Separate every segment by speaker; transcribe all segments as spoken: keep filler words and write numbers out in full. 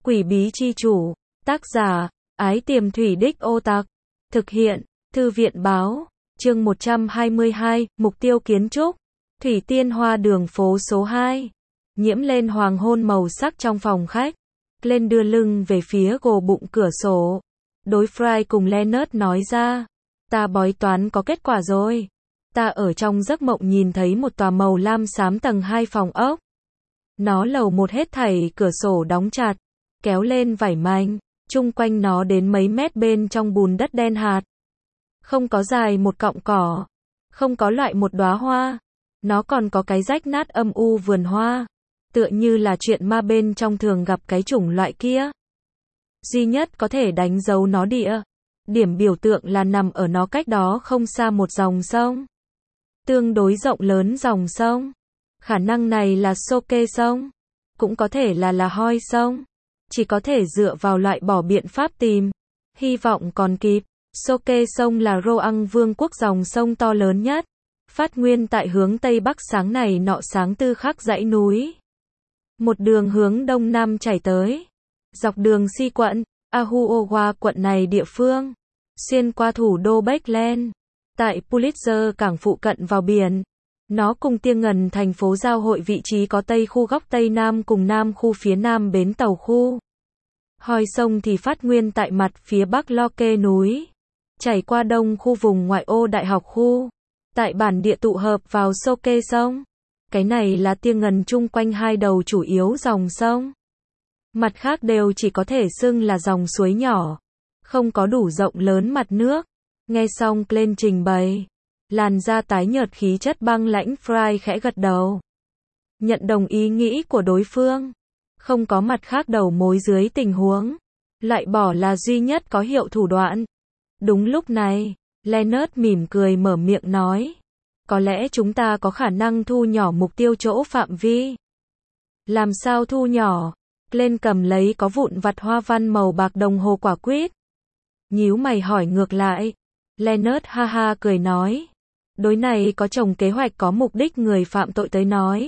Speaker 1: Quỷ bí chi chủ. Tác giả, Ái Tiềm Thủy Đích Ô Tạc. Thực hiện, Thư viện báo. Chương một trăm hai mươi hai, mục tiêu kiến trúc. Thủy Tiên Hoa đường phố số hai. Nhiễm lên hoàng hôn màu sắc trong phòng khách. Lên đưa lưng về phía gồ bụng cửa sổ. Đối Fry cùng Leonard nói ra. Ta bói toán có kết quả rồi. Ta ở trong giấc mộng nhìn thấy một tòa màu lam xám tầng hai phòng ốc. Nó lầu một hết thảy cửa sổ đóng chặt. Kéo lên vải manh. Chung quanh nó đến mấy mét bên trong bùn đất đen hạt. Không có dài một cọng cỏ. Không có loại một đóa hoa. Nó còn có cái rách nát âm u vườn hoa. Tựa như là chuyện ma bên trong thường gặp cái chủng loại kia. Duy nhất có thể đánh dấu nó địa. Điểm biểu tượng là nằm ở nó cách đó không xa một dòng sông. Tương đối rộng lớn dòng sông. Khả năng này là Soke sông. Cũng có thể là là Hoi sông. Chỉ có thể dựa vào loại bỏ biện pháp tìm. Hy vọng còn kịp. Soke sông là Roang Vương quốc dòng sông to lớn nhất. Phát nguyên tại hướng Tây Bắc sáng này nọ sáng tư khắc dãy núi. Một đường hướng Đông Nam chảy tới. Dọc đường Si quận, Ahuowa quận này địa phương. Xuyên qua thủ đô Baekland. Tại Pulitzer cảng phụ cận vào biển. Nó cùng Tiêng Ngần thành phố giao hội vị trí có Tây khu góc Tây Nam cùng Nam khu phía Nam bến tàu khu. Hoi sông thì phát nguyên tại mặt phía Bắc Loke núi. Chảy qua Đông khu vùng ngoại ô Đại học khu. Tại bản địa tụ hợp vào Soke sông. Cái này là Tiêng Ngần chung quanh hai đầu chủ yếu dòng sông. Mặt khác đều chỉ có thể xưng là dòng suối nhỏ. Không có đủ rộng lớn mặt nước. Nghe xong Glenn trình bày. Làn da tái nhợt khí chất băng lãnh Fry khẽ gật đầu. Nhận đồng ý nghĩ của đối phương. Không có mặt khác đầu mối dưới tình huống. Loại bỏ là duy nhất có hiệu thủ đoạn. Đúng lúc này, Leonard mỉm cười mở miệng nói. Có lẽ chúng ta có khả năng thu nhỏ mục tiêu chỗ phạm vi. Làm sao thu nhỏ? Glenn cầm lấy có vụn vặt hoa văn màu bạc đồng hồ quả quýt. Nhíu mày hỏi ngược lại. Leonard ha ha cười nói. Đối này có chồng kế hoạch có mục đích người phạm tội tới nói.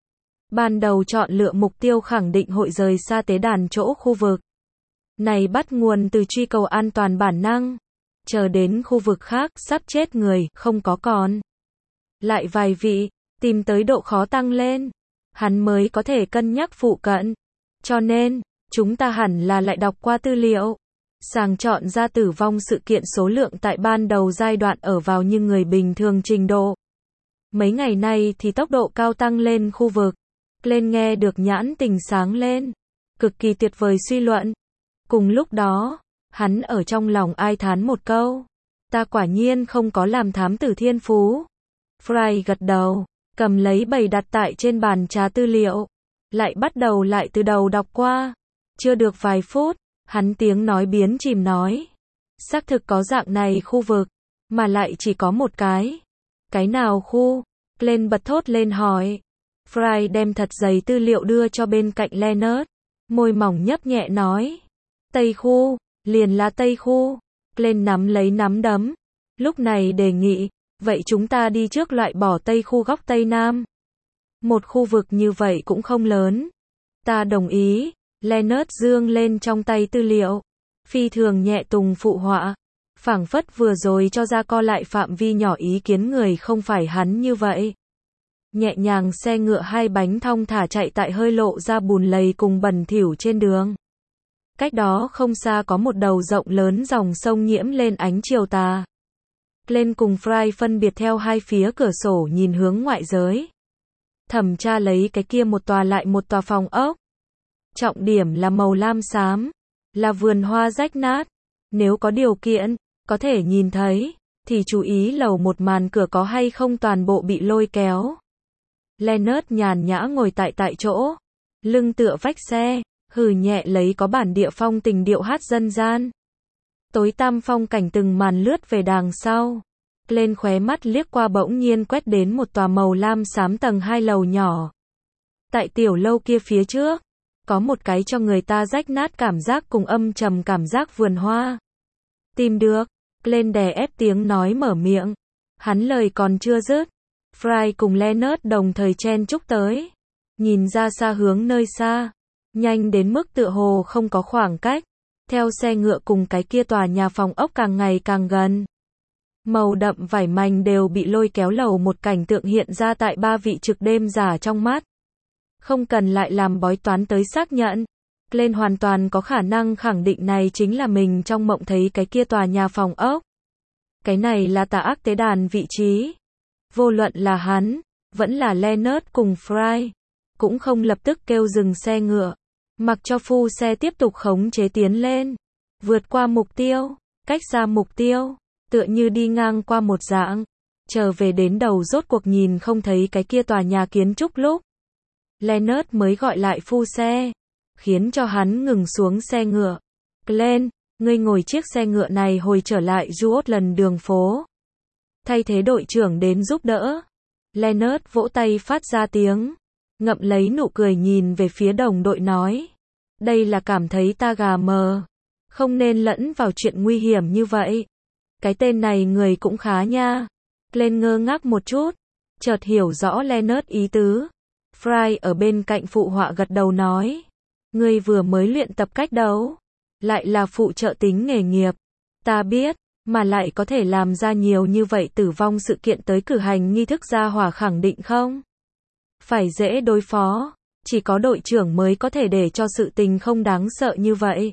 Speaker 1: Ban đầu chọn lựa mục tiêu khẳng định hội rời xa tế đàn chỗ khu vực. Này bắt nguồn từ truy cầu an toàn bản năng. Chờ đến khu vực khác sắp chết người, không có còn. Lại vài vị, tìm tới độ khó tăng lên. Hắn mới có thể cân nhắc phụ cận. Cho nên, chúng ta hẳn là lại đọc qua tư liệu. Sàng chọn ra tử vong sự kiện số lượng tại ban đầu giai đoạn ở vào như người bình thường trình độ. Mấy ngày nay thì tốc độ cao tăng lên khu vực. Lên nghe được nhãn tình sáng lên. Cực kỳ tuyệt vời suy luận. Cùng lúc đó, hắn ở trong lòng ai thán một câu. Ta quả nhiên không có làm thám tử thiên phú. Fry gật đầu, cầm lấy bày đặt tại trên bàn trà tư liệu. Lại bắt đầu lại từ đầu đọc qua. Chưa được vài phút. Hắn tiếng nói biến chìm nói. Xác thực có dạng này khu vực. Mà lại chỉ có một cái. Cái nào khu? Glenn bật thốt lên hỏi. Fry đem thật dày tư liệu đưa cho bên cạnh Leonard. Môi mỏng nhấp nhẹ nói. Tây khu. Liền là Tây khu. Glenn nắm lấy nắm đấm. Lúc này đề nghị. Vậy chúng ta đi trước loại bỏ Tây khu góc Tây Nam. Một khu vực như vậy cũng không lớn. Ta đồng ý. Leonard dương lên trong tay tư liệu. Phi thường nhẹ tùng phụ họa. Phảng phất vừa rồi cho ra co lại phạm vi nhỏ ý kiến người không phải hắn như vậy. Nhẹ nhàng xe ngựa hai bánh thong thả chạy tại hơi lộ ra bùn lầy cùng bẩn thỉu trên đường. Cách đó không xa có một đầu rộng lớn dòng sông nhiễm lên ánh chiều tà. Glenn cùng Fry phân biệt theo hai phía cửa sổ nhìn hướng ngoại giới. Thẩm tra lấy cái kia một tòa lại một tòa phòng ốc. Trọng điểm là màu lam xám, là vườn hoa rách nát. Nếu có điều kiện, có thể nhìn thấy, thì chú ý lầu một màn cửa có hay không toàn bộ bị lôi kéo. Leonard nhàn nhã ngồi tại tại chỗ, lưng tựa vách xe, hừ nhẹ lấy có bản địa phong tình điệu hát dân gian. Tối tăm phong cảnh từng màn lướt về đằng sau. Lên khóe mắt liếc qua bỗng nhiên quét đến một tòa màu lam xám tầng hai lầu nhỏ. Tại tiểu lâu kia phía trước. Có một cái cho người ta rách nát cảm giác cùng âm trầm cảm giác vườn hoa. Tìm được. Glenn đè ép tiếng nói mở miệng. Hắn lời còn chưa dứt. Fry cùng Leonard đồng thời chen chúc tới. Nhìn ra xa hướng nơi xa. nhanh đến mức tựa hồ không có khoảng cách. Theo xe ngựa cùng cái kia tòa nhà phòng ốc càng ngày càng gần. Màu đậm vải mảnh đều bị lôi kéo lầu một cảnh tượng hiện ra tại ba vị trực đêm giả trong mắt. Không cần lại làm bói toán tới xác nhận. Glenn hoàn toàn có khả năng khẳng định này chính là mình trong mộng thấy cái kia tòa nhà phòng ốc. Cái này là tà ác tế đàn vị trí. Vô luận là hắn, vẫn là Leonard cùng Fry, cũng không lập tức kêu dừng xe ngựa. Mặc cho phu xe tiếp tục khống chế tiến lên. Vượt qua mục tiêu, cách xa mục tiêu, tựa như đi ngang qua một dạng. Trở về đến đầu rốt cuộc nhìn không thấy cái kia tòa nhà kiến trúc lúc. Leonard mới gọi lại phu xe, khiến cho hắn ngừng xuống xe ngựa. Glenn, ngươi ngồi chiếc xe ngựa này hồi trở lại Juotland đường phố. Thay thế đội trưởng đến giúp đỡ. Leonard vỗ tay phát ra tiếng. Ngậm lấy nụ cười nhìn về phía đồng đội nói. Đây là cảm thấy ta gà mờ. Không nên lẫn vào chuyện nguy hiểm như vậy. Cái tên này người cũng khá nha. Glenn ngơ ngác một chút. Chợt hiểu rõ Leonard ý tứ. Fry ở bên cạnh phụ họa gật đầu nói. Ngươi vừa mới luyện tập cách đấu. Lại là phụ trợ tính nghề nghiệp. Ta biết, mà lại có thể làm ra nhiều như vậy tử vong sự kiện tới cử hành nghi thức gia hỏa khẳng định không? Phải dễ đối phó. Chỉ có đội trưởng mới có thể để cho sự tình không đáng sợ như vậy.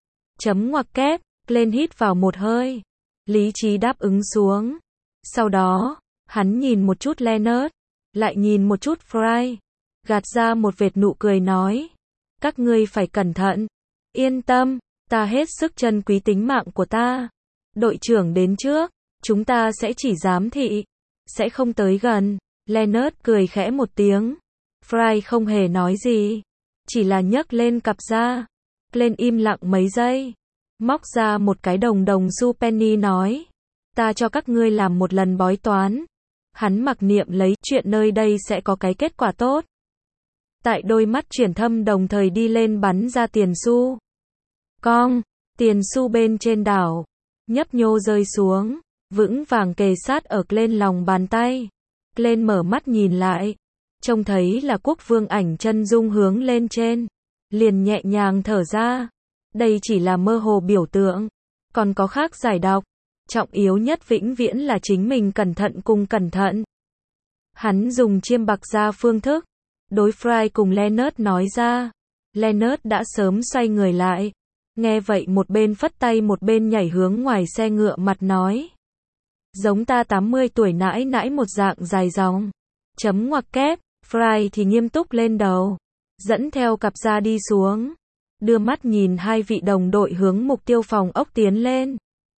Speaker 1: Chấm ngoặc kép, Glenn hít vào một hơi. Lý trí đáp ứng xuống. Sau đó, hắn nhìn một chút Leonard, lại nhìn một chút Fry. Gạt ra một vệt nụ cười nói. Các ngươi phải cẩn thận. Yên tâm, ta hết sức trân quý tính mạng của ta. Đội trưởng đến trước, chúng ta sẽ chỉ giám thị, sẽ không tới gần. Leonard cười khẽ một tiếng. Fry không hề nói gì, chỉ là nhấc lên cặp ra. Glenn im lặng mấy giây, móc ra một cái đồng đồng xu penny nói. Ta cho các ngươi làm một lần bói toán. Hắn mặc niệm lấy chuyện nơi đây sẽ có cái kết quả tốt. Tại đôi mắt chuyển thâm đồng thời đi lên bắn ra tiền xu. Cong, tiền xu bên trên đảo, nhấp nhô rơi xuống, vững vàng kề sát ở Glenn lòng bàn tay. Glenn mở mắt nhìn lại, trông thấy là quốc vương ảnh chân dung hướng lên trên, liền nhẹ nhàng thở ra. Đây chỉ là mơ hồ biểu tượng, còn có khác giải đọc. Trọng yếu nhất vĩnh viễn là chính mình cẩn thận cùng cẩn thận. Hắn dùng chiêm bạc ra phương thức, đối Fry cùng Leonard nói ra. Leonard đã sớm xoay người lại. Nghe vậy một bên phất tay một bên nhảy hướng ngoài xe ngựa mặt nói. Giống ta tám mươi tuổi nãi nãi một dạng dài dòng. Chấm ngoặc kép, Fry thì nghiêm túc lên đầu. Dẫn theo cặp ra đi xuống. Đưa mắt nhìn hai vị đồng đội hướng mục tiêu phòng ốc tiến lên.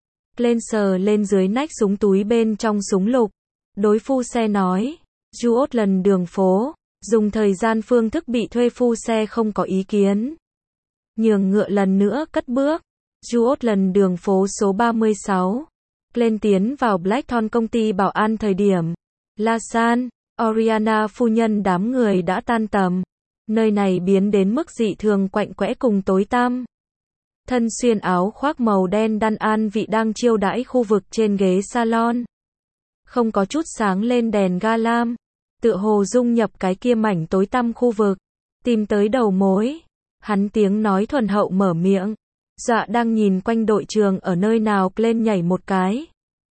Speaker 1: Lên sờ lên dưới nách súng túi bên trong súng lục. Đối phu xe nói. Juotland đường phố. Dùng thời gian phương thức bị thuê phu xe không có ý kiến. Nhường ngựa lần nữa cất bước. Juotland đường phố số ba mươi sáu. Lên tiến vào Blackthorn công ty bảo an thời điểm. La San, Oriana phu nhân đám người đã tan tầm. Nơi này biến đến mức dị thường quạnh quẽ cùng tối tăm. Thân xuyên áo khoác màu đen đan an vị đang chiêu đãi khu vực trên ghế salon. Không có chút sáng lên đèn ga lam. Tựa hồ dung nhập cái kia mảnh tối tăm khu vực. Tìm tới đầu mối. Hắn tiếng nói thuần hậu mở miệng. Dọa đang nhìn quanh đội trường ở nơi nào lên nhảy một cái.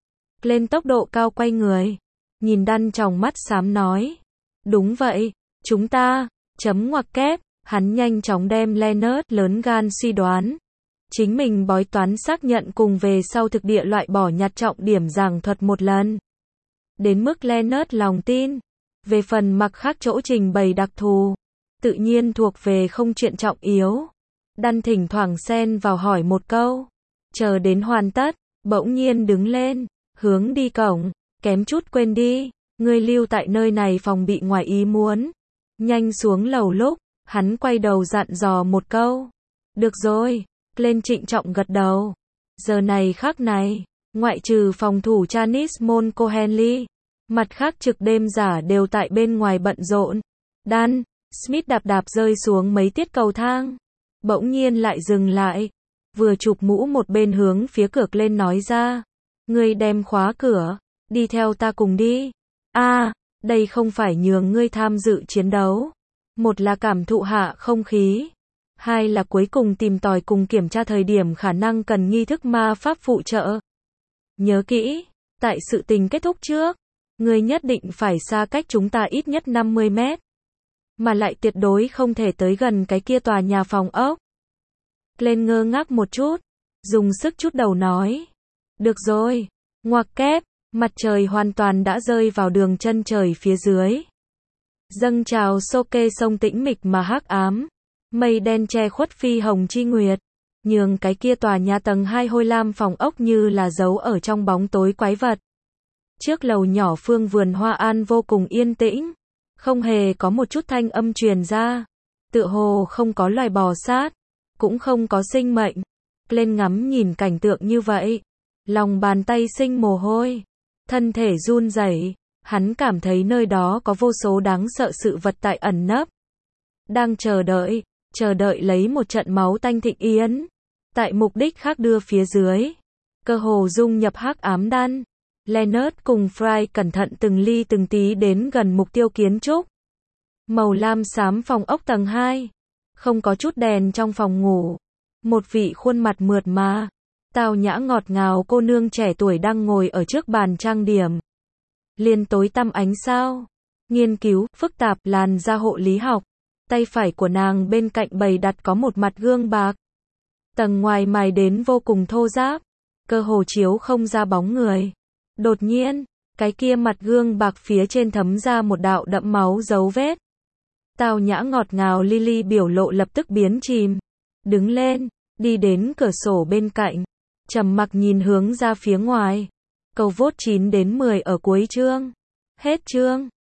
Speaker 1: Lên tốc độ cao quay người. Nhìn đăn trong mắt xám nói. Đúng vậy, chúng ta, chấm ngoặc kép, hắn nhanh chóng đem Leonard lớn gan suy đoán. Chính mình bói toán xác nhận cùng về sau thực địa loại bỏ nhặt trọng điểm giảng thuật một lần. Đến mức Leonard lòng tin. Về phần mặc khác chỗ trình bày đặc thù. Tự nhiên thuộc về không chuyện trọng yếu. Đăn thỉnh thoảng xen vào hỏi một câu. Chờ đến hoàn tất, bỗng nhiên đứng lên, hướng đi cổng, kém chút quên đi. Ngươi lưu tại nơi này phòng bị ngoài ý muốn. Nhanh xuống lầu lúc, hắn quay đầu dặn dò một câu. Được rồi, lên trịnh trọng gật đầu. Giờ này khắc này, ngoại trừ phòng thủ Janice Monco Henley, mặt khác trực đêm giả đều tại bên ngoài bận rộn. Dan Smith đạp đạp rơi xuống mấy tiết cầu thang. Bỗng nhiên lại dừng lại. Vừa chụp mũ một bên hướng phía cửa lên nói ra. Ngươi đem khóa cửa. Đi theo ta cùng đi. A, à, đây không phải nhường ngươi tham dự chiến đấu. Một là cảm thụ hạ không khí. Hai là cuối cùng tìm tòi cùng kiểm tra thời điểm khả năng cần nghi thức ma pháp phụ trợ. Nhớ kỹ, tại sự tình kết thúc trước, ngươi nhất định phải xa cách chúng ta ít nhất năm mươi mét. Mà lại tuyệt đối không thể tới gần cái kia tòa nhà phòng ốc. Lên ngơ ngác một chút, dùng sức chút đầu nói. Được rồi, ngoặc kép, mặt trời hoàn toàn đã rơi vào đường chân trời phía dưới. Dâng trào xô kê sông tĩnh mịch mà hắc ám, mây đen che khuất phi hồng chi nguyệt, nhường cái kia tòa nhà tầng hai hôi lam phòng ốc như là giấu ở trong bóng tối quái vật. Trước lầu nhỏ phương vườn hoa an vô cùng yên tĩnh, không hề có một chút thanh âm truyền ra, tựa hồ không có loài bò sát, cũng không có sinh mệnh. Lên ngắm nhìn cảnh tượng như vậy, lòng bàn tay sinh mồ hôi, thân thể run rẩy, hắn cảm thấy nơi đó có vô số đáng sợ sự vật tại ẩn nấp, đang chờ đợi, chờ đợi lấy một trận máu tanh thịnh yến, tại mục đích khác đưa phía dưới, cơ hồ dung nhập hắc ám đan. Leonard cùng Fry cẩn thận từng ly từng tí đến gần mục tiêu kiến trúc. Màu lam xám phòng ốc tầng hai, không có chút đèn trong phòng ngủ. Một vị khuôn mặt mượt mà, tao nhã ngọt ngào cô nương trẻ tuổi đang ngồi ở trước bàn trang điểm. Liên tối tăm ánh sao, nghiên cứu, phức tạp làn da hộ lý học. Tay phải của nàng bên cạnh bày đặt có một mặt gương bạc. Tầng ngoài mài đến vô cùng thô ráp, cơ hồ chiếu không ra bóng người. Đột nhiên, cái kia mặt gương bạc phía trên thấm ra một đạo đẫm máu dấu vết. Tao nhã ngọt ngào Lily biểu lộ lập tức biến chìm. Đứng lên, đi đến cửa sổ bên cạnh, trầm mặc nhìn hướng ra phía ngoài. Câu vốt chín đến mười ở cuối chương. Hết chương.